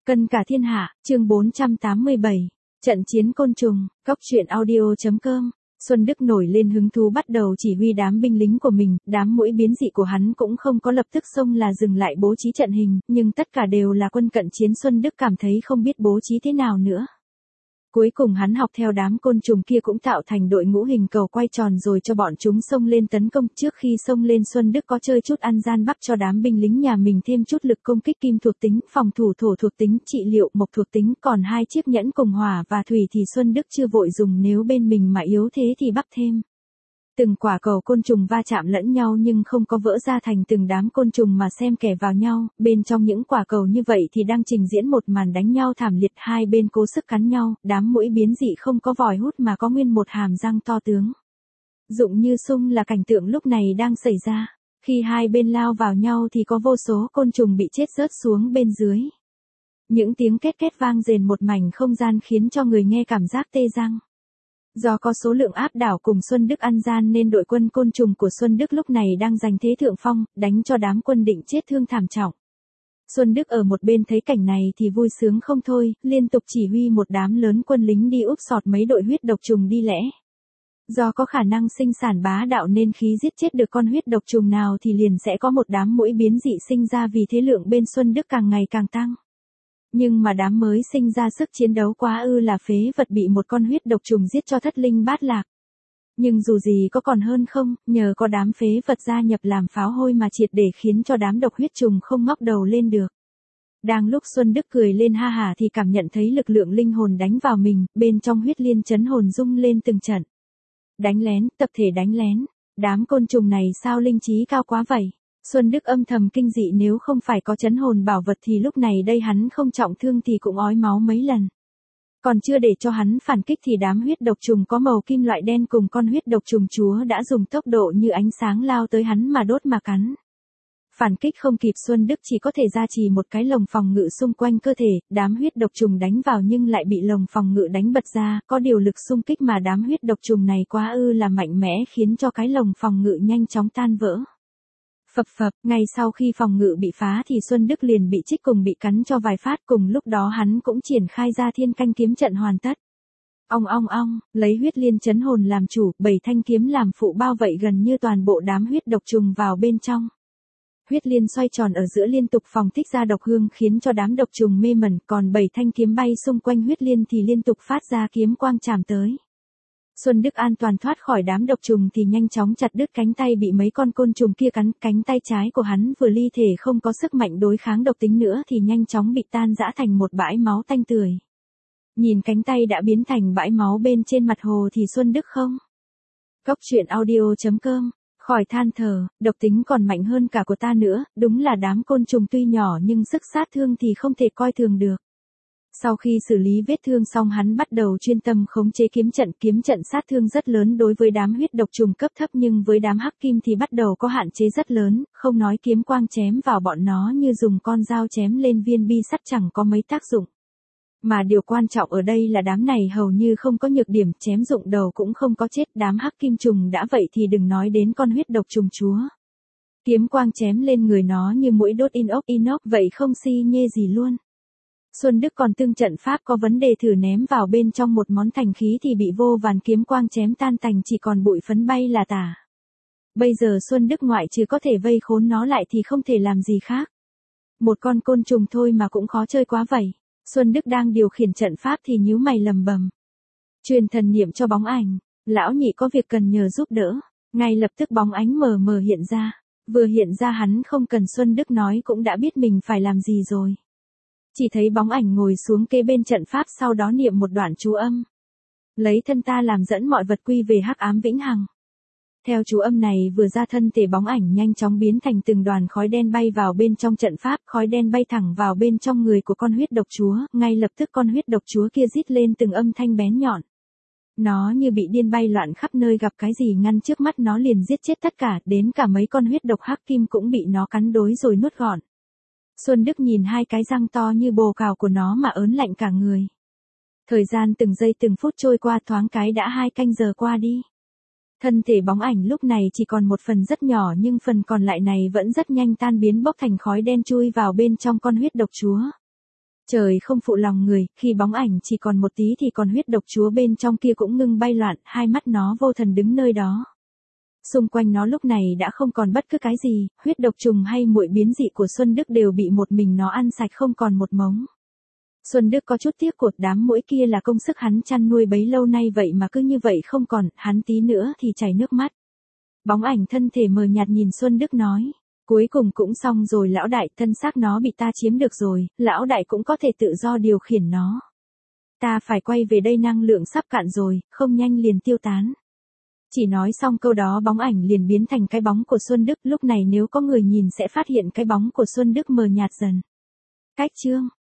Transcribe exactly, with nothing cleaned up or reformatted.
Cân cả thiên hạ, chương bốn trăm tám mươi bảy. Trận chiến côn trùng, góc truyện audio.com. Xuân Đức nổi lên hứng thú bắt đầu chỉ huy đám binh lính của mình, đám mũi biến dị của hắn cũng không có lập tức xông là dừng lại bố trí trận hình, nhưng tất cả đều là quân cận chiến. Xuân Đức cảm thấy không biết bố trí thế nào nữa. Cuối cùng hắn học theo đám côn trùng kia cũng tạo thành đội ngũ hình cầu quay tròn rồi cho bọn chúng xông lên tấn công. Trước khi xông lên, Xuân Đức có chơi chút ăn gian bắc cho đám binh lính nhà mình thêm chút lực công kích kim thuộc tính, phòng thủ thổ thuộc tính, trị liệu mộc thuộc tính, còn hai chiếc nhẫn cùng hỏa và thủy thì Xuân Đức chưa vội dùng, nếu bên mình mà yếu thế thì bắc thêm. Từng quả cầu côn trùng va chạm lẫn nhau nhưng không có vỡ ra thành từng đám côn trùng mà xem kẻ vào nhau, bên trong những quả cầu như vậy thì đang trình diễn một màn đánh nhau thảm liệt, hai bên cố sức cắn nhau, đám mũi biến dị không có vòi hút mà có nguyên một hàm răng to tướng. Rụng như sung là cảnh tượng lúc này đang xảy ra, khi hai bên lao vào nhau thì có vô số côn trùng bị chết rớt xuống bên dưới. Những tiếng két két vang rền một mảnh không gian khiến cho người nghe cảm giác tê răng. Do có số lượng áp đảo cùng Xuân Đức ăn gian nên đội quân côn trùng của Xuân Đức lúc này đang giành thế thượng phong, đánh cho đám quân định chết thương thảm trọng. Xuân Đức ở một bên thấy cảnh này thì vui sướng không thôi, liên tục chỉ huy một đám lớn quân lính đi úp sọt mấy đội huyết độc trùng đi lẽ. Do có khả năng sinh sản bá đạo nên khi giết chết được con huyết độc trùng nào thì liền sẽ có một đám mũi biến dị sinh ra, vì thế lượng bên Xuân Đức càng ngày càng tăng. Nhưng mà đám mới sinh ra sức chiến đấu quá ư là phế vật, bị một con huyết độc trùng giết cho thất linh bát lạc. Nhưng dù gì có còn hơn không, nhờ có đám phế vật gia nhập làm pháo hôi mà triệt để khiến cho đám độc huyết trùng không ngóc đầu lên được. Đang lúc Xuân Đức cười lên ha hả thì cảm nhận thấy lực lượng linh hồn đánh vào mình, bên trong huyết liên chấn hồn rung lên từng trận. Đánh lén, tập thể đánh lén, đám côn trùng này sao linh trí cao quá vậy? Xuân Đức âm thầm kinh dị, nếu không phải có chấn hồn bảo vật thì lúc này đây hắn không trọng thương thì cũng ói máu mấy lần. Còn chưa để cho hắn phản kích thì đám huyết độc trùng có màu kim loại đen cùng con huyết độc trùng chúa đã dùng tốc độ như ánh sáng lao tới hắn mà đốt mà cắn. Phản kích không kịp, Xuân Đức chỉ có thể gia trì một cái lồng phòng ngự xung quanh cơ thể, đám huyết độc trùng đánh vào nhưng lại bị lồng phòng ngự đánh bật ra, có điều lực xung kích mà đám huyết độc trùng này quá ư là mạnh mẽ khiến cho cái lồng phòng ngự nhanh chóng tan vỡ. Phập phập, ngay sau khi phòng ngự bị phá thì Xuân Đức liền bị chích cùng bị cắn cho vài phát, cùng lúc đó hắn cũng triển khai ra thiên canh kiếm trận hoàn tất. Ong ong ong, lấy huyết liên chấn hồn làm chủ, bảy thanh kiếm làm phụ bao vây gần như toàn bộ đám huyết độc trùng vào bên trong. Huyết liên xoay tròn ở giữa liên tục phóng thích ra độc hương khiến cho đám độc trùng mê mẩn, còn bảy thanh kiếm bay xung quanh huyết liên thì liên tục phát ra kiếm quang chạm tới. Xuân Đức an toàn thoát khỏi đám độc trùng thì nhanh chóng chặt đứt cánh tay bị mấy con côn trùng kia cắn, cánh tay trái của hắn vừa ly thể không có sức mạnh đối kháng độc tính nữa thì nhanh chóng bị tan rã thành một bãi máu tanh tưởi. Nhìn cánh tay đã biến thành bãi máu bên trên mặt hồ thì Xuân Đức không. Góc truyện audio.com, khỏi than thở, độc tính còn mạnh hơn cả của ta nữa, đúng là đám côn trùng tuy nhỏ nhưng sức sát thương thì không thể coi thường được. Sau khi xử lý vết thương xong, hắn bắt đầu chuyên tâm khống chế kiếm trận. Kiếm trận sát thương rất lớn đối với đám huyết độc trùng cấp thấp, nhưng với đám hắc kim thì bắt đầu có hạn chế rất lớn, không nói kiếm quang chém vào bọn nó như dùng con dao chém lên viên bi sắt chẳng có mấy tác dụng. Mà điều quan trọng ở đây là đám này hầu như không có nhược điểm, chém rụng đầu cũng không có chết. Đám hắc kim trùng đã vậy thì đừng nói đến con huyết độc trùng chúa. Kiếm quang chém lên người nó như mũi đốt inox inox vậy, không si nhê gì luôn. Xuân Đức còn tương trận pháp có vấn đề, thử ném vào bên trong một món thành khí thì bị vô vàn kiếm quang chém tan tành, chỉ còn bụi phấn bay là tả. Bây giờ Xuân Đức ngoại trừ có thể vây khốn nó lại thì không thể làm gì khác. Một con côn trùng thôi mà cũng khó chơi quá vậy. Xuân Đức đang điều khiển trận pháp thì nhíu mày lầm bầm. Truyền thần niệm cho bóng ảnh, lão nhị có việc cần nhờ giúp đỡ. Ngay lập tức bóng ánh mờ mờ hiện ra. Vừa hiện ra hắn không cần Xuân Đức nói cũng đã biết mình phải làm gì rồi. Chỉ thấy bóng ảnh ngồi xuống kế bên trận pháp, sau đó niệm một đoạn chú âm. Lấy thân ta làm dẫn mọi vật quy về hắc ám vĩnh hằng. Theo chú âm này vừa ra, thân thể bóng ảnh nhanh chóng biến thành từng đoàn khói đen bay vào bên trong trận pháp, khói đen bay thẳng vào bên trong người của con huyết độc chúa, ngay lập tức con huyết độc chúa kia rít lên từng âm thanh bén nhọn. Nó như bị điên bay loạn khắp nơi, gặp cái gì ngăn trước mắt nó liền giết chết tất cả, đến cả mấy con huyết độc hắc kim cũng bị nó cắn đối rồi nuốt gọn. Xuân Đức nhìn hai cái răng to như bồ cào của nó mà ớn lạnh cả người. Thời gian từng giây từng phút trôi qua, thoáng cái đã hai canh giờ qua đi. Thân thể bóng ảnh lúc này chỉ còn một phần rất nhỏ, nhưng phần còn lại này vẫn rất nhanh tan biến, bốc thành khói đen chui vào bên trong con huyết độc chúa. Trời không phụ lòng người, khi bóng ảnh chỉ còn một tí thì còn huyết độc chúa bên trong kia cũng ngưng bay loạn, hai mắt nó vô thần đứng nơi đó. Xung quanh nó lúc này đã không còn bất cứ cái gì, huyết độc trùng hay muội biến dị của Xuân Đức đều bị một mình nó ăn sạch không còn một mống. Xuân Đức có chút tiếc của đám muỗi kia là công sức hắn chăn nuôi bấy lâu nay vậy mà cứ như vậy không còn, hắn tí nữa thì chảy nước mắt. Bóng ảnh thân thể mờ nhạt nhìn Xuân Đức nói. Cuối cùng cũng xong rồi lão đại, thân xác nó bị ta chiếm được rồi, lão đại cũng có thể tự do điều khiển nó. Ta phải quay về đây, năng lượng sắp cạn rồi, không nhanh liền tiêu tán. Chỉ nói xong câu đó bóng ảnh liền biến thành cái bóng của Xuân Đức, lúc này nếu có người nhìn sẽ phát hiện cái bóng của Xuân Đức mờ nhạt dần. Cách chương